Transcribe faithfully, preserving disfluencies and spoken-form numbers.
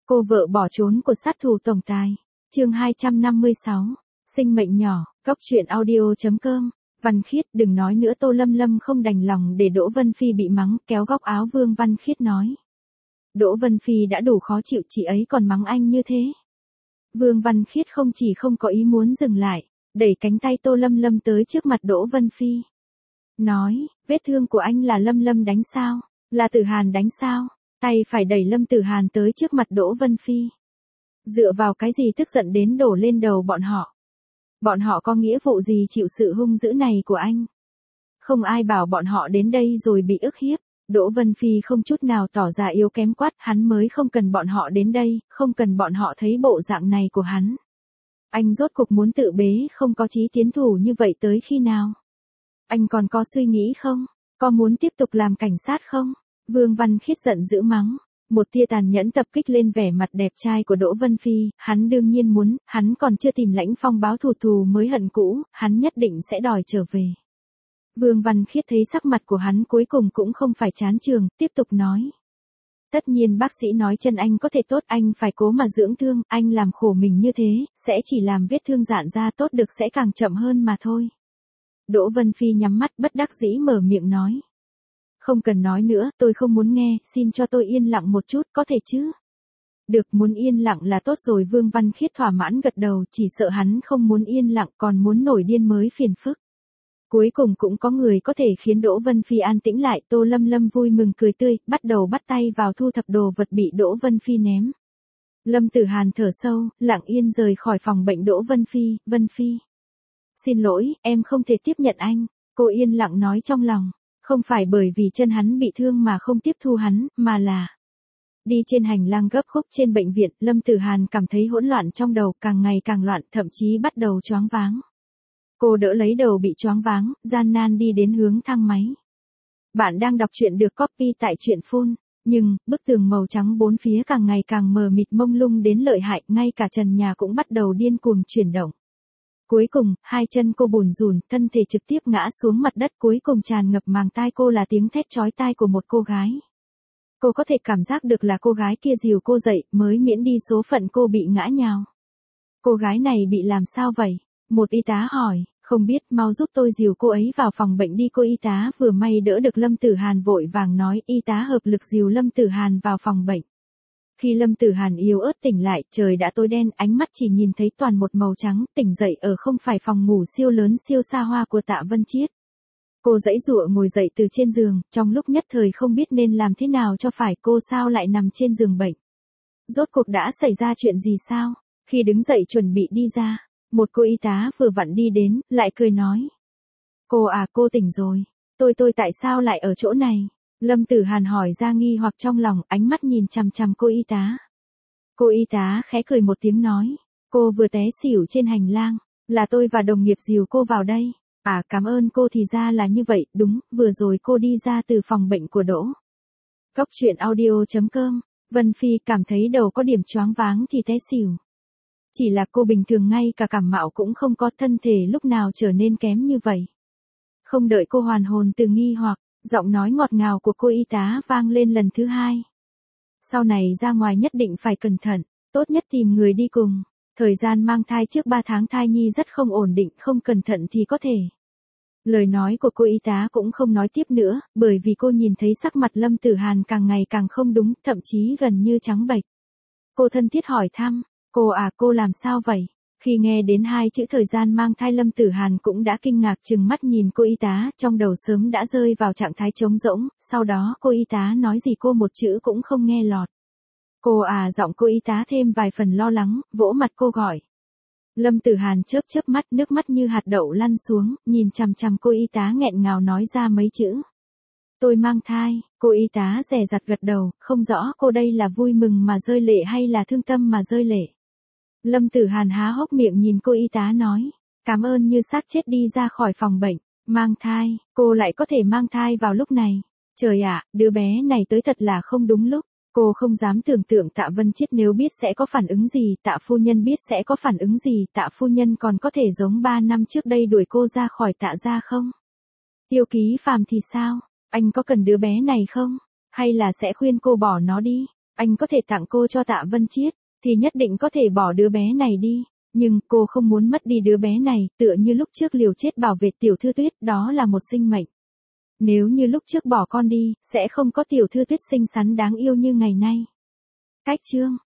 Cô vợ bỏ trốn của sát thủ tổng tài. Chương hai trăm năm mươi sáu. Sinh mệnh nhỏ, Cóc truyện audio chấm com. Văn Khiết, đừng nói nữa. Tô Lâm Lâm không đành lòng để Đỗ Vân Phi bị mắng, kéo góc áo Vương Văn Khiết nói. Đỗ Vân Phi đã đủ khó chịu, chị ấy còn mắng anh như thế. Vương Văn Khiết không chỉ không có ý muốn dừng lại, đẩy cánh tay Tô Lâm Lâm tới trước mặt Đỗ Vân Phi. Nói, vết thương của anh là Lâm Lâm đánh sao? Là Tử Hàn đánh sao? Tay phải đẩy Lâm Tử Hàn tới trước mặt Đỗ Vân Phi. Dựa vào cái gì tức giận đến đổ lên đầu bọn họ? Bọn họ có nghĩa vụ gì chịu sự hung dữ này của anh? Không ai bảo bọn họ đến đây rồi bị ức hiếp. Đỗ Vân Phi không chút nào tỏ ra yếu kém, quát, hắn mới không cần bọn họ đến đây, không cần bọn họ thấy bộ dạng này của hắn. Anh rốt cuộc muốn tự bế không có chí tiến thủ như vậy tới khi nào? Anh còn có suy nghĩ không? Có muốn tiếp tục làm cảnh sát không? Vương Văn Khiết giận dữ mắng. Một tia tàn nhẫn tập kích lên vẻ mặt đẹp trai của Đỗ Vân Phi, hắn đương nhiên muốn, hắn còn chưa tìm Lãnh Phong báo thù, thù mới hận cũ, hắn nhất định sẽ đòi trở về. Vương Văn Khiết thấy sắc mặt của hắn cuối cùng cũng không phải chán trường, tiếp tục nói. Tất nhiên bác sĩ nói chân anh có thể tốt, anh phải cố mà dưỡng thương, anh làm khổ mình như thế, sẽ chỉ làm vết thương rạn ra, tốt được sẽ càng chậm hơn mà thôi. Đỗ Vân Phi nhắm mắt bất đắc dĩ mở miệng nói. Không cần nói nữa, tôi không muốn nghe, xin cho tôi yên lặng một chút, có thể chứ? Được, muốn yên lặng là tốt rồi. Vương Văn Khiết thỏa mãn gật đầu, chỉ sợ hắn không muốn yên lặng còn muốn nổi điên mới phiền phức. Cuối cùng cũng có người có thể khiến Đỗ Vân Phi an tĩnh lại. Tô Lâm Lâm vui mừng cười tươi, bắt đầu bắt tay vào thu thập đồ vật bị Đỗ Vân Phi ném. Lâm Tử Hàn thở sâu, lặng yên rời khỏi phòng bệnh. Đỗ Vân Phi, Vân Phi. Xin lỗi, em không thể tiếp nhận anh. Cô yên lặng nói trong lòng. Không phải bởi vì chân hắn bị thương mà không tiếp thu hắn, mà là... Đi trên hành lang gấp khúc trên bệnh viện, Lâm Tử Hàn cảm thấy hỗn loạn trong đầu, càng ngày càng loạn, thậm chí bắt đầu choáng váng. Cô đỡ lấy đầu bị choáng váng, gian nan đi đến hướng thang máy. Bạn đang đọc truyện được copy tại truyện phone, nhưng, bức tường màu trắng bốn phía càng ngày càng mờ mịt mông lung đến lợi hại, ngay cả trần nhà cũng bắt đầu điên cuồng chuyển động. Cuối cùng, hai chân cô bùn rùn, thân thể trực tiếp ngã xuống mặt đất, cuối cùng tràn ngập màng tai cô là tiếng thét chói tai của một cô gái. Cô có thể cảm giác được là cô gái kia dìu cô dậy, mới miễn đi số phận cô bị ngã nhào. Cô gái này bị làm sao vậy? Một y tá hỏi, không biết, mau giúp tôi dìu cô ấy vào phòng bệnh đi. Cô y tá vừa may đỡ được Lâm Tử Hàn vội vàng nói, y tá hợp lực dìu Lâm Tử Hàn vào phòng bệnh. Khi Lâm Tử Hàn yếu ớt tỉnh lại, trời đã tối đen, ánh mắt chỉ nhìn thấy toàn một màu trắng, tỉnh dậy ở không phải phòng ngủ siêu lớn siêu xa hoa của Tạ Vân Chiết. Cô giãy giụa ngồi dậy từ trên giường, trong lúc nhất thời không biết nên làm thế nào cho phải, cô sao lại nằm trên giường bệnh. Rốt cuộc đã xảy ra chuyện gì sao? Khi đứng dậy chuẩn bị đi ra, một cô y tá vừa vặn đi đến, lại cười nói. Cô à, cô tỉnh rồi. Tôi tôi tại sao lại ở chỗ này? Lâm Tử Hàn hỏi ra nghi hoặc trong lòng, ánh mắt nhìn chằm chằm cô y tá. Cô y tá khẽ cười một tiếng nói, cô vừa té xỉu trên hành lang, là tôi và đồng nghiệp dìu cô vào đây. À, cảm ơn cô, thì ra là như vậy, đúng, vừa rồi cô đi ra từ phòng bệnh của Đỗ. Cóc truyện audio chấm com. Vân Phi cảm thấy đầu có điểm choáng váng thì té xỉu. Chỉ là cô bình thường ngay cả cảm mạo cũng không có, thân thể lúc nào trở nên kém như vậy. Không đợi cô hoàn hồn từ nghi hoặc, giọng nói ngọt ngào của cô y tá vang lên lần thứ hai. Sau này ra ngoài nhất định phải cẩn thận, tốt nhất tìm người đi cùng. Thời gian mang thai trước ba tháng thai nhi rất không ổn định, không cẩn thận thì có thể. Lời nói của cô y tá cũng không nói tiếp nữa, bởi vì cô nhìn thấy sắc mặt Lâm Tử Hàn càng ngày càng không đúng, thậm chí gần như trắng bệch. Cô thân thiết hỏi thăm, cô à, cô làm sao vậy? Khi nghe đến hai chữ thời gian mang thai, Lâm Tử Hàn cũng đã kinh ngạc trừng mắt nhìn cô y tá, trong đầu sớm đã rơi vào trạng thái trống rỗng, sau đó cô y tá nói gì cô một chữ cũng không nghe lọt. Cô à, giọng cô y tá thêm vài phần lo lắng, vỗ mặt cô gọi. Lâm Tử Hàn chớp chớp mắt, nước mắt như hạt đậu lăn xuống, nhìn chằm chằm cô y tá nghẹn ngào nói ra mấy chữ. Tôi mang thai. Cô y tá dè dặt gật đầu, không rõ cô đây là vui mừng mà rơi lệ hay là thương tâm mà rơi lệ. Lâm Tử Hàn há hốc miệng nhìn cô y tá nói, cảm ơn như xác chết đi ra khỏi phòng bệnh. Mang thai, cô lại có thể mang thai vào lúc này. Trời ạ, đứa bé này tới thật là không đúng lúc. Cô không dám tưởng tượng Tạ Vân Chiết nếu biết sẽ có phản ứng gì, Tạ phu nhân biết sẽ có phản ứng gì, Tạ phu nhân còn có thể giống ba năm trước đây đuổi cô ra khỏi Tạ gia không? Tiêu Ký Phàm thì sao? Anh có cần đứa bé này không? Hay là sẽ khuyên cô bỏ nó đi? Anh có thể tặng cô cho Tạ Vân Chiết, thì nhất định có thể bỏ đứa bé này đi. Nhưng cô không muốn mất đi đứa bé này, tựa như lúc trước liều chết bảo vệ tiểu thư Tuyết, đó là một sinh mệnh. Nếu như lúc trước bỏ con đi, sẽ không có tiểu thư Tuyết xinh xắn đáng yêu như ngày nay. Cách chương